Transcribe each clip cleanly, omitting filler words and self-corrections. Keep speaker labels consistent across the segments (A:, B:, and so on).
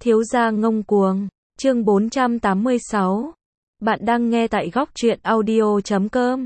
A: Thiếu gia ngông cuồng, chương 486. Bạn đang nghe tại góc truyện audio.com.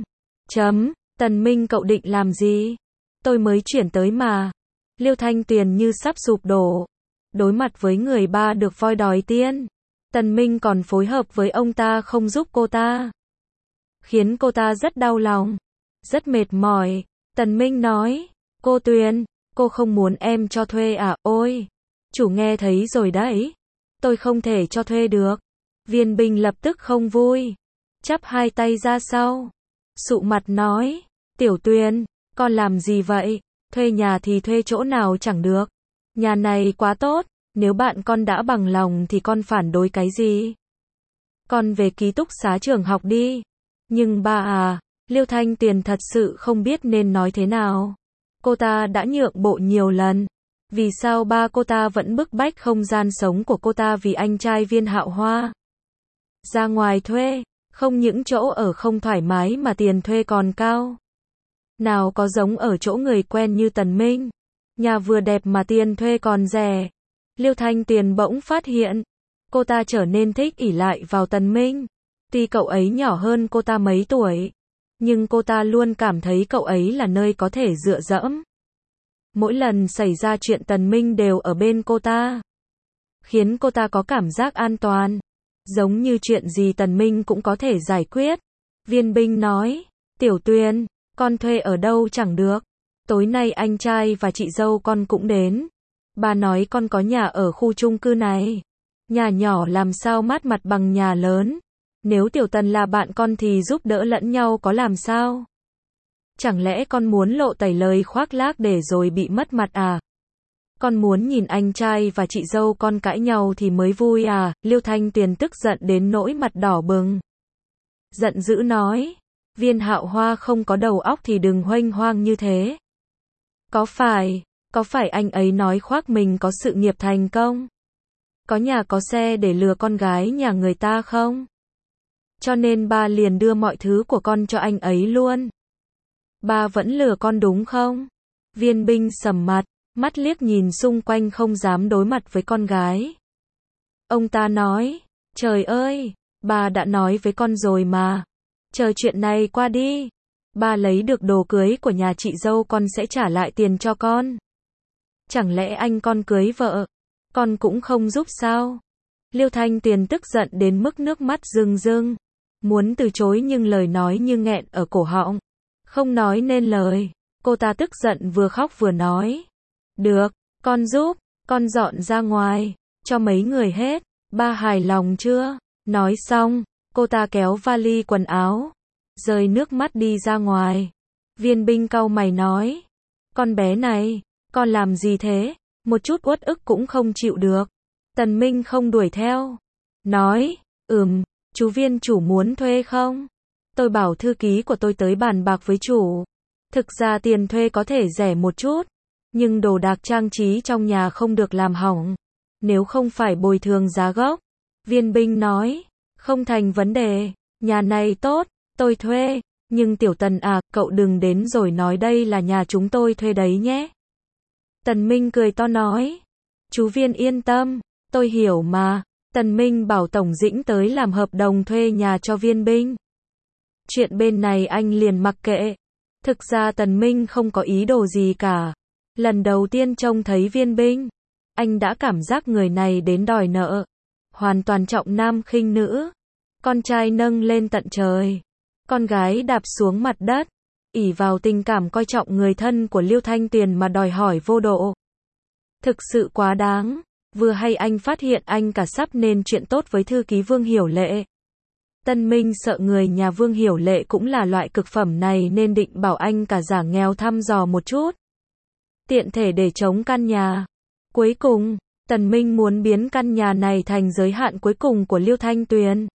A: Tần Minh cậu định làm gì? Tôi mới chuyển tới mà. Liêu Thanh Tuyền như sắp sụp đổ. Đối mặt với người ba được voi đòi tiên. Tần Minh còn phối hợp với ông ta không giúp cô ta. Khiến cô ta rất đau lòng. Rất mệt mỏi. Tần Minh nói. Cô Tuyền, cô không muốn em cho thuê à? Ôi! Chủ nghe thấy rồi đấy. Tôi không thể cho thuê được. Viên Binh lập tức không vui. Chắp hai tay ra sau. Sụ mặt nói. Tiểu Tuyền, con làm gì vậy? Thuê nhà thì thuê chỗ nào chẳng được. Nhà này quá tốt. Nếu bạn con đã bằng lòng thì con phản đối cái gì? Con về ký túc xá trường học đi. Nhưng ba à, Liêu Thanh Tuyền thật sự không biết nên nói thế nào. Cô ta đã nhượng bộ nhiều lần. Vì sao ba cô ta vẫn bức bách không gian sống của cô ta vì anh trai Viên Hạo Hoa? Ra ngoài thuê, không những chỗ ở không thoải mái mà tiền thuê còn cao. Nào có giống ở chỗ người quen như Tần Minh. Nhà vừa đẹp mà tiền thuê còn rẻ. Liêu Thanh Tuyền bỗng phát hiện. Cô ta trở nên thích ỷ lại vào Tần Minh. Tuy cậu ấy nhỏ hơn cô ta mấy tuổi. Nhưng cô ta luôn cảm thấy cậu ấy là nơi có thể dựa dẫm. Mỗi lần xảy ra chuyện Tần Minh đều ở bên cô ta. Khiến cô ta có cảm giác an toàn. Giống như chuyện gì Tần Minh cũng có thể giải quyết. Viên Binh nói. Tiểu Tuyền, con thuê ở đâu chẳng được. Tối nay anh trai và chị dâu con cũng đến. Bà nói con có nhà ở khu chung cư này. Nhà nhỏ làm sao mát mặt bằng nhà lớn. Nếu Tiểu Tần là bạn con thì giúp đỡ lẫn nhau có làm sao? Chẳng lẽ con muốn lộ tẩy lời khoác lác để rồi bị mất mặt à? Con muốn nhìn anh trai và chị dâu con cãi nhau thì mới vui à? Liêu Thanh Tuyền tức giận đến nỗi mặt đỏ bừng. Giận dữ nói. Viên Hạo Hoa không có đầu óc thì đừng huênh hoang như thế. Có phải anh ấy nói khoác mình có sự nghiệp thành công? Có nhà có xe để lừa con gái nhà người ta không? Cho nên ba liền đưa mọi thứ của con cho anh ấy luôn. Ba vẫn lừa con đúng không? Viên Binh sầm mặt, mắt liếc nhìn xung quanh không dám đối mặt với con gái. Ông ta nói, trời ơi, ba đã nói với con rồi mà. Chờ chuyện này qua đi. Ba lấy được đồ cưới của nhà chị dâu con sẽ trả lại tiền cho con. Chẳng lẽ anh con cưới vợ, con cũng không giúp sao? Liêu Thanh Tuyền tức giận đến mức nước mắt rưng rưng. Muốn từ chối nhưng lời nói như nghẹn ở cổ họng. Không nói nên lời. Cô ta tức giận vừa khóc vừa nói. Được, con giúp, con dọn ra ngoài, cho mấy người hết. Ba hài lòng chưa? Nói xong, cô ta kéo vali quần áo, rơi nước mắt đi ra ngoài. Viên Binh cau mày nói. Con bé này, con làm gì thế? Một chút uất ức cũng không chịu được. Tần Minh không đuổi theo. Nói, chú Viên chủ muốn thuê không? Tôi bảo thư ký của tôi tới bàn bạc với chủ. Thực ra tiền thuê có thể rẻ một chút. Nhưng đồ đạc trang trí trong nhà không được làm hỏng. Nếu không phải bồi thường giá gốc. Viên Binh nói. Không thành vấn đề. Nhà này tốt, tôi thuê. Nhưng Tiểu Tần à, cậu đừng đến rồi nói đây là nhà chúng tôi thuê đấy nhé. Tần Minh cười to nói. Chú Viên yên tâm, tôi hiểu mà. Tần Minh bảo Tổng Dĩnh tới làm hợp đồng thuê nhà cho Viên Binh. Chuyện bên này anh liền mặc kệ. Thực ra Tần Minh không có ý đồ gì cả. Lần đầu tiên trông thấy Viên Binh, anh đã cảm giác người này đến đòi nợ. Hoàn toàn trọng nam khinh nữ. Con trai nâng lên tận trời. Con gái đạp xuống mặt đất. Ỷ vào tình cảm coi trọng người thân của Liêu Thanh Tuyền mà đòi hỏi vô độ. Thực sự quá đáng. Vừa hay anh phát hiện anh cả sắp nên chuyện tốt với thư ký Vương Hiểu Lệ. Tân Minh sợ người nhà Vương Hiểu Lệ cũng là loại cực phẩm này nên định bảo anh cả giả nghèo thăm dò một chút. Tiện thể để chống căn nhà. Cuối cùng, Tần Minh muốn biến căn nhà này thành giới hạn cuối cùng của Liêu Thanh Tuyền.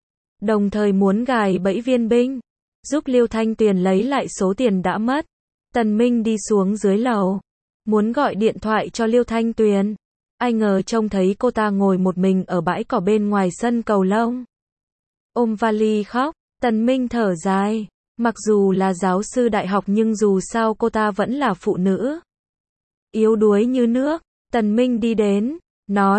A: Đồng thời muốn gài bẫy Viên Binh, giúp Liêu Thanh Tuyền lấy lại số tiền đã mất. Tần Minh đi xuống dưới lầu, muốn gọi điện thoại cho Liêu Thanh Tuyền. Ai ngờ trông thấy cô ta ngồi một mình ở bãi cỏ bên ngoài sân cầu lông. Ôm vali khóc, Tần Minh thở dài. Mặc dù là giáo sư đại học nhưng dù sao cô ta vẫn là phụ nữ. Yếu đuối như nước, Tần Minh đi đến, nói,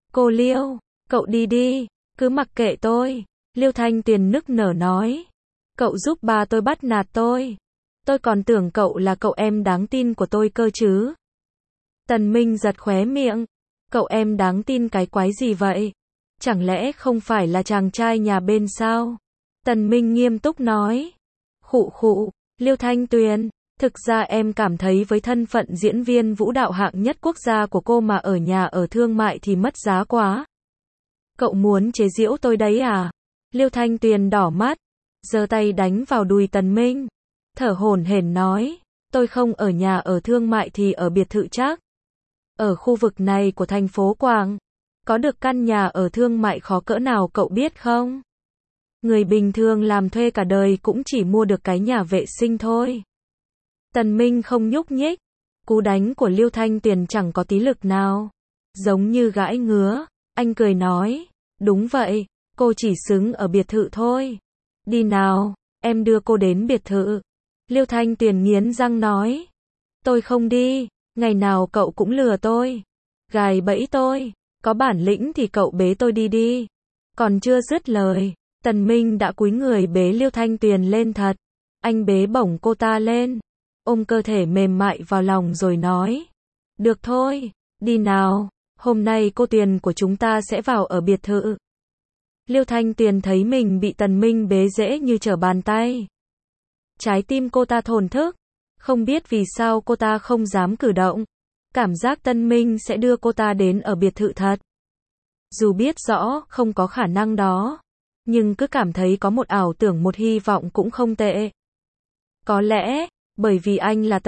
A: Cô Liêu, cậu đi đi, cứ mặc kệ tôi. Liêu Thanh Tuyền nức nở nói. Cậu giúp ba tôi bắt nạt tôi. Tôi còn tưởng cậu là cậu em đáng tin của tôi cơ chứ. Tần Minh giật khóe miệng. Cậu em đáng tin cái quái gì vậy? Chẳng lẽ không phải là chàng trai nhà bên sao? Tần Minh nghiêm túc nói. Khụ khụ, Liêu Thanh Tuyền, thực ra em cảm thấy với thân phận diễn viên vũ đạo hạng nhất quốc gia của cô mà ở nhà ở thương mại thì mất giá quá. Cậu muốn chế giễu tôi đấy à? Liêu Thanh Tuyền đỏ mắt, giơ tay đánh vào đùi Tần Minh, thở hổn hển nói, tôi không ở nhà ở thương mại thì ở biệt thự chắc. Ở khu vực này của thành phố Quảng, có được căn nhà ở thương mại khó cỡ nào cậu biết không? Người bình thường làm thuê cả đời cũng chỉ mua được cái nhà vệ sinh thôi. Tần Minh không nhúc nhích, cú đánh của Liêu Thanh Tuyền chẳng có tí lực nào, giống như gãi ngứa, anh cười nói, đúng vậy, cô chỉ xứng ở biệt thự thôi. Đi nào, em đưa cô đến biệt thự. Liêu Thanh Tuyền nghiến răng nói, tôi không đi, ngày nào cậu cũng lừa tôi, gài bẫy tôi, có bản lĩnh thì cậu bế tôi đi đi. Còn chưa dứt lời, Tần Minh đã cúi người bế Liêu Thanh Tuyền lên thật. Anh bế bổng cô ta lên, ôm cơ thể mềm mại vào lòng rồi nói, được thôi, đi nào, hôm nay cô Tuyền của chúng ta sẽ vào ở biệt thự. Liêu Thanh Tuyền thấy mình bị Tần Minh bế dễ như trở bàn tay. Trái tim cô ta thổn thức, không biết vì sao cô ta không dám cử động. Cảm giác Tần Minh sẽ đưa cô ta đến ở biệt thự thật. Dù biết rõ không có khả năng đó, nhưng cứ cảm thấy có một ảo tưởng, một hy vọng cũng không tệ. Có lẽ, bởi vì anh là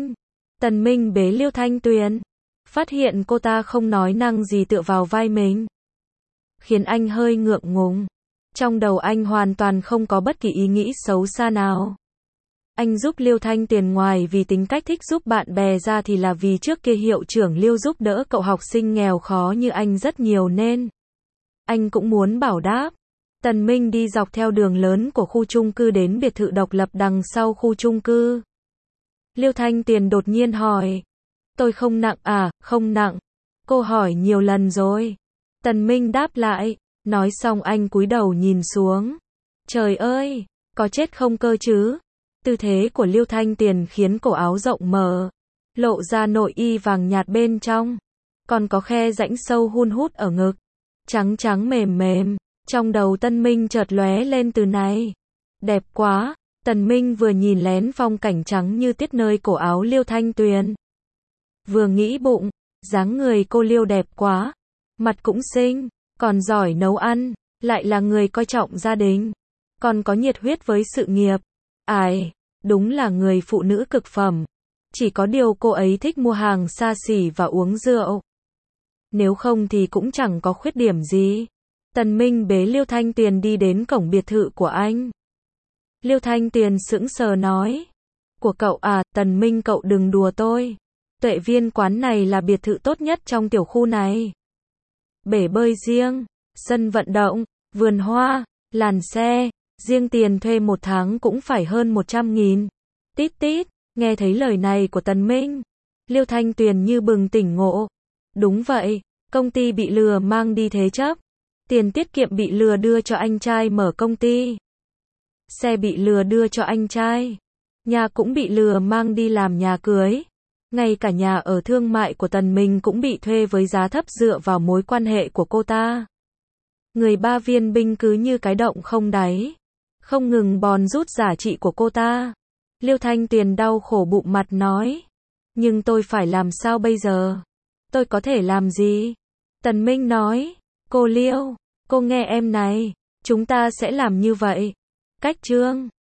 A: Tần Minh bế Liêu Thanh Tuyền, phát hiện cô ta không nói năng gì tựa vào vai mình, khiến anh hơi ngượng ngùng. Trong đầu anh hoàn toàn không có bất kỳ ý nghĩ xấu xa nào. Anh giúp Liêu Thanh Tuyền ngoài vì tính cách thích giúp bạn bè ra thì là vì trước kia hiệu trưởng Liêu giúp đỡ cậu học sinh nghèo khó như anh rất nhiều nên anh cũng muốn bảo đáp. Tần Minh đi dọc theo đường lớn của khu chung cư đến biệt thự độc lập đằng sau khu chung cư. Liêu Thanh Tuyền đột nhiên hỏi, tôi không nặng à? Không nặng. Cô hỏi nhiều lần rồi. Tần Minh đáp lại, nói xong anh cúi đầu nhìn xuống. Trời ơi, có chết không cơ chứ? Tư thế của Liêu Thanh Tuyền khiến cổ áo rộng mở, lộ ra nội y vàng nhạt bên trong, còn có khe rãnh sâu hun hút ở ngực, trắng trắng mềm mềm. Trong đầu Tần Minh chợt lóe lên từ này. Đẹp quá. Tần Minh vừa nhìn lén phong cảnh trắng như tiết nơi cổ áo Liêu Thanh Tuyền, vừa nghĩ bụng, dáng người cô Liêu đẹp quá, mặt cũng xinh, còn giỏi nấu ăn, lại là người coi trọng gia đình, còn có nhiệt huyết với sự nghiệp. Ai, đúng là người phụ nữ cực phẩm. Chỉ có điều cô ấy thích mua hàng xa xỉ và uống rượu. Nếu không thì cũng chẳng có khuyết điểm gì. Tần Minh bế Liêu Thanh Tuyền đi đến cổng biệt thự của anh. Liêu Thanh Tuyền sững sờ nói, của cậu à? Tần Minh, cậu đừng đùa tôi. Tuệ Viên quán này là biệt thự tốt nhất trong tiểu khu này. Bể bơi riêng, sân vận động, vườn hoa, làn xe, riêng tiền thuê một tháng cũng phải hơn 100.000. Tít tít, nghe thấy lời này của Tần Minh, Liêu Thanh Tuyền như bừng tỉnh ngộ. Đúng vậy, công ty bị lừa mang đi thế chấp. Tiền tiết kiệm bị lừa đưa cho anh trai mở công ty. Xe bị lừa đưa cho anh trai. Nhà cũng bị lừa mang đi làm nhà cưới. Ngay cả nhà ở thương mại của Tần Minh cũng bị thuê với giá thấp dựa vào mối quan hệ của cô ta. Người ba viên binh cứ như cái động không đáy, không ngừng bòn rút giá trị của cô ta. Liêu Thanh Tuyền đau khổ bụng mặt nói, nhưng tôi phải làm sao bây giờ? Tôi có thể làm gì? Tần Minh nói, cô Liêu, cô nghe em này, chúng ta sẽ làm như vậy. Cách chương